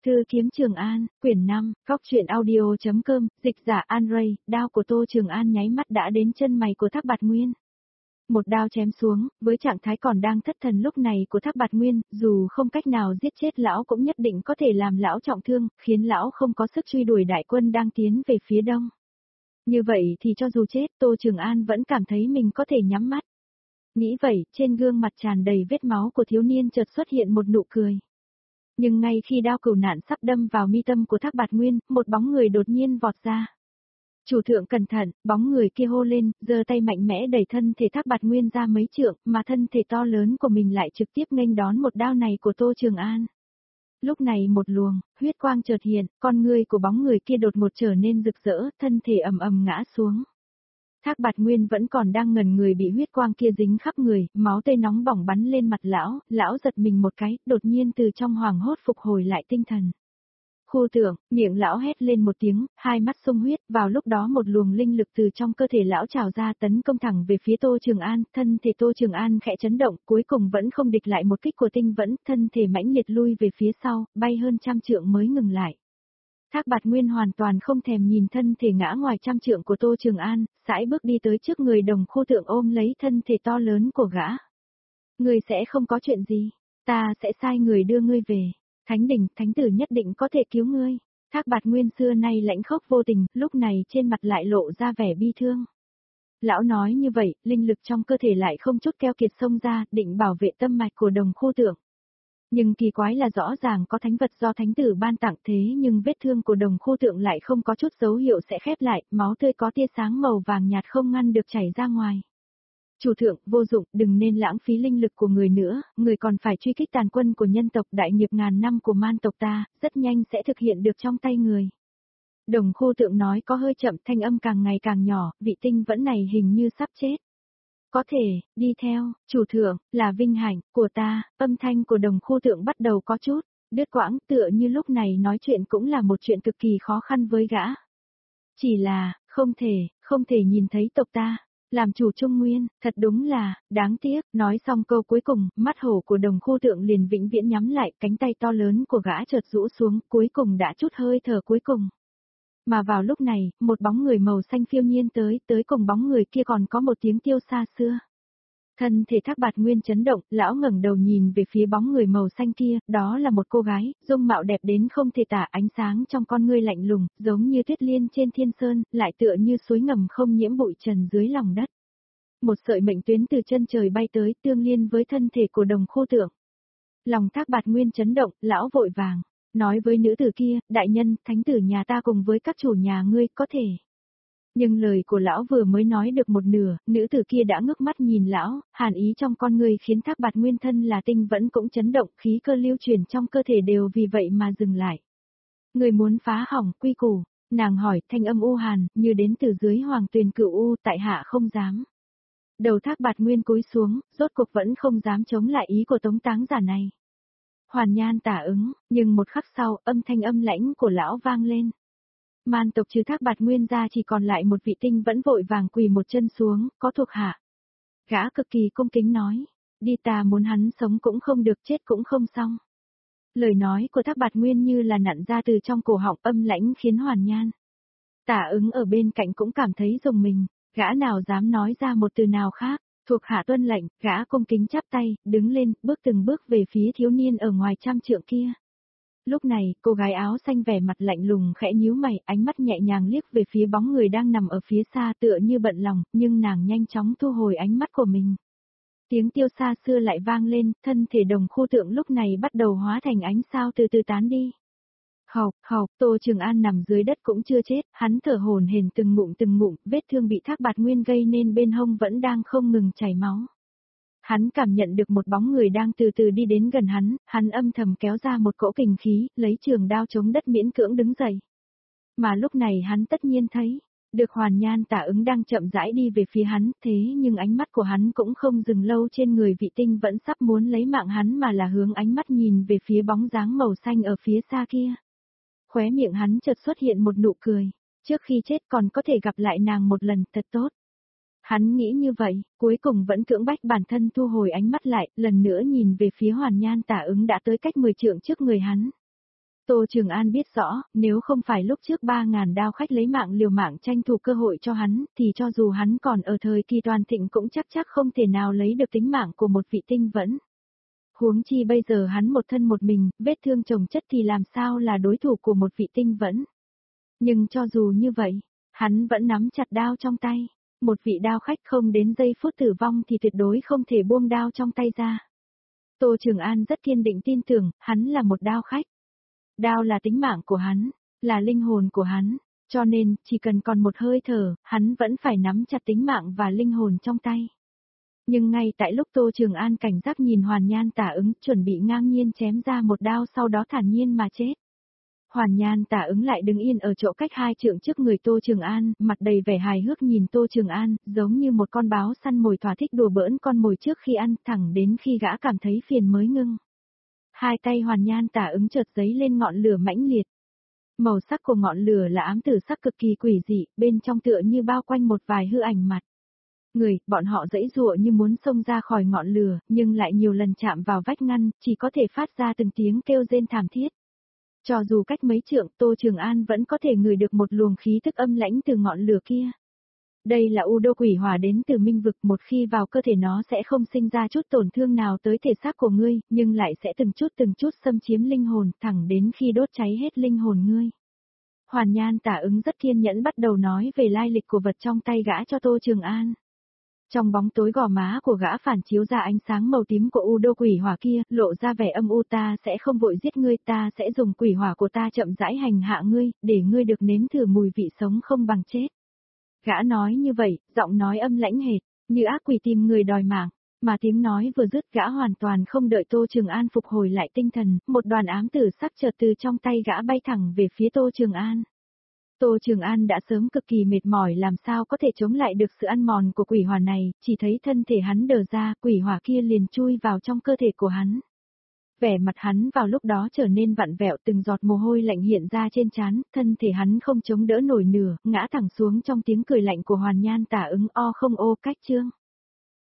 Thư kiếm Trường An, quyển 5, góc truyện audio.com, dịch giả An Ray, đao của Tô Trường An nháy mắt đã đến chân mày của Thác Bạt Nguyên. Một đao chém xuống, với trạng thái còn đang thất thần lúc này của Thác Bạt Nguyên, dù không cách nào giết chết lão cũng nhất định có thể làm lão trọng thương, khiến lão không có sức truy đuổi đại quân đang tiến về phía đông. Như vậy thì cho dù chết, Tô Trường An vẫn cảm thấy mình có thể nhắm mắt. Nghĩ vậy, trên gương mặt tràn đầy vết máu của thiếu niên chợt xuất hiện một nụ cười. Nhưng ngay khi đao cửu nạn sắp đâm vào mi tâm của Thác Bạt Nguyên, một bóng người đột nhiên vọt ra. Chủ thượng cẩn thận, bóng người kia hô lên, giơ tay mạnh mẽ đẩy thân thể Thác Bạt Nguyên ra mấy trượng, mà thân thể to lớn của mình lại trực tiếp nghênh đón một đao này của Tô Trường An. Lúc này một luồng huyết quang chợt hiện, con ngươi của bóng người kia đột ngột trở nên rực rỡ, thân thể ầm ầm ngã xuống. Thác Bạt Nguyên vẫn còn đang ngẩn người bị huyết quang kia dính khắp người, máu tươi nóng bỏng bắn lên mặt lão giật mình một cái, đột nhiên từ trong hoảng hốt phục hồi lại tinh thần. Khu tượng, miệng lão hét lên một tiếng, hai mắt sung huyết, vào lúc đó một luồng linh lực từ trong cơ thể lão trào ra tấn công thẳng về phía Tô Trường An, thân thể Tô Trường An khẽ chấn động, cuối cùng vẫn không địch lại một kích của tinh vẫn, thân thể mãnh liệt lui về phía sau, bay hơn 100 trượng mới ngừng lại. Thác Bạt Nguyên hoàn toàn không thèm nhìn thân thể ngã ngoài 100 trượng của Tô Trường An, sải bước đi tới trước người Đồng Khu Tượng ôm lấy thân thể to lớn của gã. Ngươi sẽ không có chuyện gì, ta sẽ sai người đưa ngươi về, Thánh Đỉnh, Thánh Tử nhất định có thể cứu ngươi. Thác Bạt Nguyên xưa nay lãnh khốc vô tình, lúc này trên mặt lại lộ ra vẻ bi thương. Lão nói như vậy, linh lực trong cơ thể lại không chút keo kiệt xông ra, định bảo vệ tâm mạch của Đồng Khu Tượng. Nhưng kỳ quái là rõ ràng có thánh vật do thánh tử ban tặng thế nhưng vết thương của Đồng Khu Tượng lại không có chút dấu hiệu sẽ khép lại, máu tươi có tia sáng màu vàng nhạt không ngăn được chảy ra ngoài. Chủ thượng, vô dụng, đừng nên lãng phí linh lực của người nữa, người còn phải truy kích tàn quân của nhân tộc đại nghiệp ngàn năm của man tộc ta, rất nhanh sẽ thực hiện được trong tay người. Đồng Khu Tượng nói có hơi chậm, thanh âm càng ngày càng nhỏ, vị tinh vẫn này hình như sắp chết. Có thể, đi theo, chủ thượng, là vinh hạnh của ta, âm thanh của Đồng Khu Tượng bắt đầu có chút đứt quãng, tựa như lúc này nói chuyện cũng là một chuyện cực kỳ khó khăn với gã. Chỉ là, không thể nhìn thấy tộc ta, làm chủ Trung Nguyên, thật đúng là, đáng tiếc, nói xong câu cuối cùng, mắt hổ của Đồng Khu Tượng liền vĩnh viễn nhắm lại, cánh tay to lớn của gã chợt rũ xuống, cuối cùng đã chút hơi thở cuối cùng. Mà vào lúc này, một bóng người màu xanh phiêu nhiên tới cùng bóng người kia còn có một tiếng tiêu xa xưa. Thân thể Thác Bạt Nguyên chấn động, lão ngẩng đầu nhìn về phía bóng người màu xanh kia, đó là một cô gái, dung mạo đẹp đến không thể tả, ánh sáng trong con ngươi lạnh lùng, giống như tuyết liên trên thiên sơn, lại tựa như suối ngầm không nhiễm bụi trần dưới lòng đất. Một sợi mệnh tuyến từ chân trời bay tới, tương liên với thân thể của Đồng Khu Tượng. Lòng Thác Bạt Nguyên chấn động, lão vội vàng nói với nữ tử kia, đại nhân, thánh tử nhà ta cùng với các chủ nhà ngươi, có thể. Nhưng lời của lão vừa mới nói được một nửa, nữ tử kia đã ngước mắt nhìn lão, hàn ý trong con người khiến Thác Bạt Nguyên thân là tinh vẫn cũng chấn động, khí cơ lưu truyền trong cơ thể đều vì vậy mà dừng lại. Người muốn phá hỏng quy củ, nàng hỏi, thanh âm u hàn, như đến từ dưới hoàng tuyền cửu u, tại hạ không dám. Đầu Thác Bạt Nguyên cúi xuống, rốt cuộc vẫn không dám chống lại ý của tống táng giả này. Hoàn Nhan tả ứng, nhưng một khắc sau, âm thanh âm lãnh của lão vang lên. Man tộc trừ Thác Bạt Nguyên ra chỉ còn lại một vị tinh vẫn vội vàng quỳ một chân xuống, có thuộc hạ. Gã cực kỳ cung kính nói, đi, ta muốn hắn sống cũng không được, chết cũng không xong. Lời nói của Thác Bạt Nguyên như là nặn ra từ trong cổ họng, âm lãnh khiến Hoàn Nhan tả ứng ở bên cạnh cũng cảm thấy rùng mình, gã nào dám nói ra một từ nào khác. Thuộc hạ tuân lệnh, gã cung kính chắp tay, đứng lên, bước từng bước về phía thiếu niên ở ngoài 100 trượng kia. Lúc này, cô gái áo xanh vẻ mặt lạnh lùng khẽ nhíu mày, ánh mắt nhẹ nhàng liếc về phía bóng người đang nằm ở phía xa tựa như bận lòng, nhưng nàng nhanh chóng thu hồi ánh mắt của mình. Tiếng tiêu xa xưa lại vang lên, thân thể Đồng Khu Tượng lúc này bắt đầu hóa thành ánh sao từ từ tán đi. Hộc, Tô Trường An nằm dưới đất cũng chưa chết, hắn thở hổn hển từng ngụm, vết thương bị Thác Bạt Nguyên gây nên bên hông vẫn đang không ngừng chảy máu. Hắn cảm nhận được một bóng người đang từ từ đi đến gần hắn âm thầm kéo ra một cỗ kình khí, lấy trường đao chống đất miễn cưỡng đứng dậy. Mà lúc này hắn tất nhiên thấy, được Hoàn Nhan tả ứng đang chậm rãi đi về phía hắn, thế nhưng ánh mắt của hắn cũng không dừng lâu trên người vị tinh vẫn sắp muốn lấy mạng hắn mà là hướng ánh mắt nhìn về phía bóng dáng màu xanh ở phía xa kia. Khóe miệng hắn chợt xuất hiện một nụ cười, trước khi chết còn có thể gặp lại nàng một lần, thật tốt. Hắn nghĩ như vậy, cuối cùng vẫn cưỡng bách bản thân thu hồi ánh mắt lại, lần nữa nhìn về phía Hoàn Nhan tả ứng đã tới cách 10 trượng trước người hắn. Tô Trường An biết rõ, nếu không phải lúc trước 3.000 đao khách lấy mạng liều mạng tranh thủ cơ hội cho hắn, thì cho dù hắn còn ở thời kỳ toàn thịnh cũng chắc không thể nào lấy được tính mạng của một vị tinh vẫn. Huống chi bây giờ hắn một thân một mình, vết thương chồng chất thì làm sao là đối thủ của một vị tinh vẫn. Nhưng cho dù như vậy, hắn vẫn nắm chặt đao trong tay. Một vị đao khách không đến giây phút tử vong thì tuyệt đối không thể buông đao trong tay ra. Tô Trường An rất kiên định tin tưởng, hắn là một đao khách. Đao là tính mạng của hắn, là linh hồn của hắn, cho nên, chỉ cần còn một hơi thở, hắn vẫn phải nắm chặt tính mạng và linh hồn trong tay. Nhưng ngay tại lúc Tô Trường An cảnh giác nhìn Hoàn Nhan Tả Ứng, chuẩn bị ngang nhiên chém ra một đao sau đó thản nhiên mà chết. Hoàn Nhan Tả Ứng lại đứng yên ở chỗ cách 2 trượng trước người Tô Trường An, mặt đầy vẻ hài hước nhìn Tô Trường An, giống như một con báo săn mồi thỏa thích đùa bỡn con mồi trước khi ăn, thẳng đến khi gã cảm thấy phiền mới ngưng. Hai tay Hoàn Nhan Tả Ứng chợt giấy lên ngọn lửa mãnh liệt. Màu sắc của ngọn lửa là ám tử sắc cực kỳ quỷ dị, bên trong tựa như bao quanh một vài hư ảnh mặt. Bọn họ giãy giụa như muốn xông ra khỏi ngọn lửa, nhưng lại nhiều lần chạm vào vách ngăn, chỉ có thể phát ra từng tiếng kêu rên thảm thiết. Cho dù cách mấy trượng, Tô Trường An vẫn có thể ngửi được một luồng khí tức âm lãnh từ ngọn lửa kia. Đây là u đô quỷ hỏa đến từ minh vực, một khi vào cơ thể nó sẽ không sinh ra chút tổn thương nào tới thể xác của ngươi, nhưng lại sẽ từng chút xâm chiếm linh hồn, thẳng đến khi đốt cháy hết linh hồn ngươi. Hoàn Nhan Tả Ứng rất kiên nhẫn bắt đầu nói về lai lịch của vật trong tay gã cho Tô Trường An. Trong bóng tối gò má của gã phản chiếu ra ánh sáng màu tím của u đô quỷ hỏa kia, lộ ra vẻ âm u, ta sẽ không vội giết ngươi, ta sẽ dùng quỷ hỏa của ta chậm rãi hành hạ ngươi, để ngươi được nếm thử mùi vị sống không bằng chết. Gã nói như vậy, giọng nói âm lãnh hệt, như ác quỷ tìm người đòi mạng, mà tiếng nói vừa dứt gã hoàn toàn không đợi Tô Trường An phục hồi lại tinh thần, một đoàn ám tử sắc chợt từ trong tay gã bay thẳng về phía Tô Trường An. Tô Trường An đã sớm cực kỳ mệt mỏi, làm sao có thể chống lại được sự ăn mòn của quỷ hỏa này, chỉ thấy thân thể hắn đờ ra, quỷ hỏa kia liền chui vào trong cơ thể của hắn. Vẻ mặt hắn vào lúc đó trở nên vặn vẹo, từng giọt mồ hôi lạnh hiện ra trên trán, thân thể hắn không chống đỡ nổi nửa, ngã thẳng xuống trong tiếng cười lạnh của Hoàn Nhan Tả Ứng, o không ô cách chương.